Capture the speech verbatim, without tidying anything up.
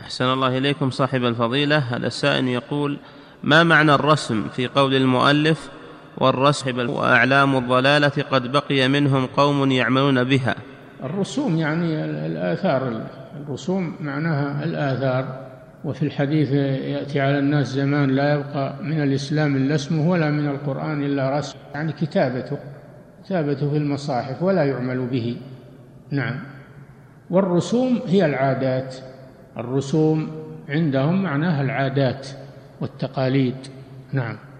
أحسن الله إليكم صاحب الفضيلة. هذا السائل يقول: ما معنى الرسم في قول المؤلف والرسم وأعلام الضلالة قد بقي منهم قوم يعملون بها؟ الرسوم يعني الآثار، الرسوم معناها الآثار. وفي الحديث: يأتي على الناس زمان لا يبقى من الإسلام إلا اسمه ولا من القرآن إلا رسم، يعني كتابته كتابته في المصاحف ولا يعمل به. نعم. والرسوم هي العادات، الرسوم عندهم معناها العادات والتقاليد. نعم.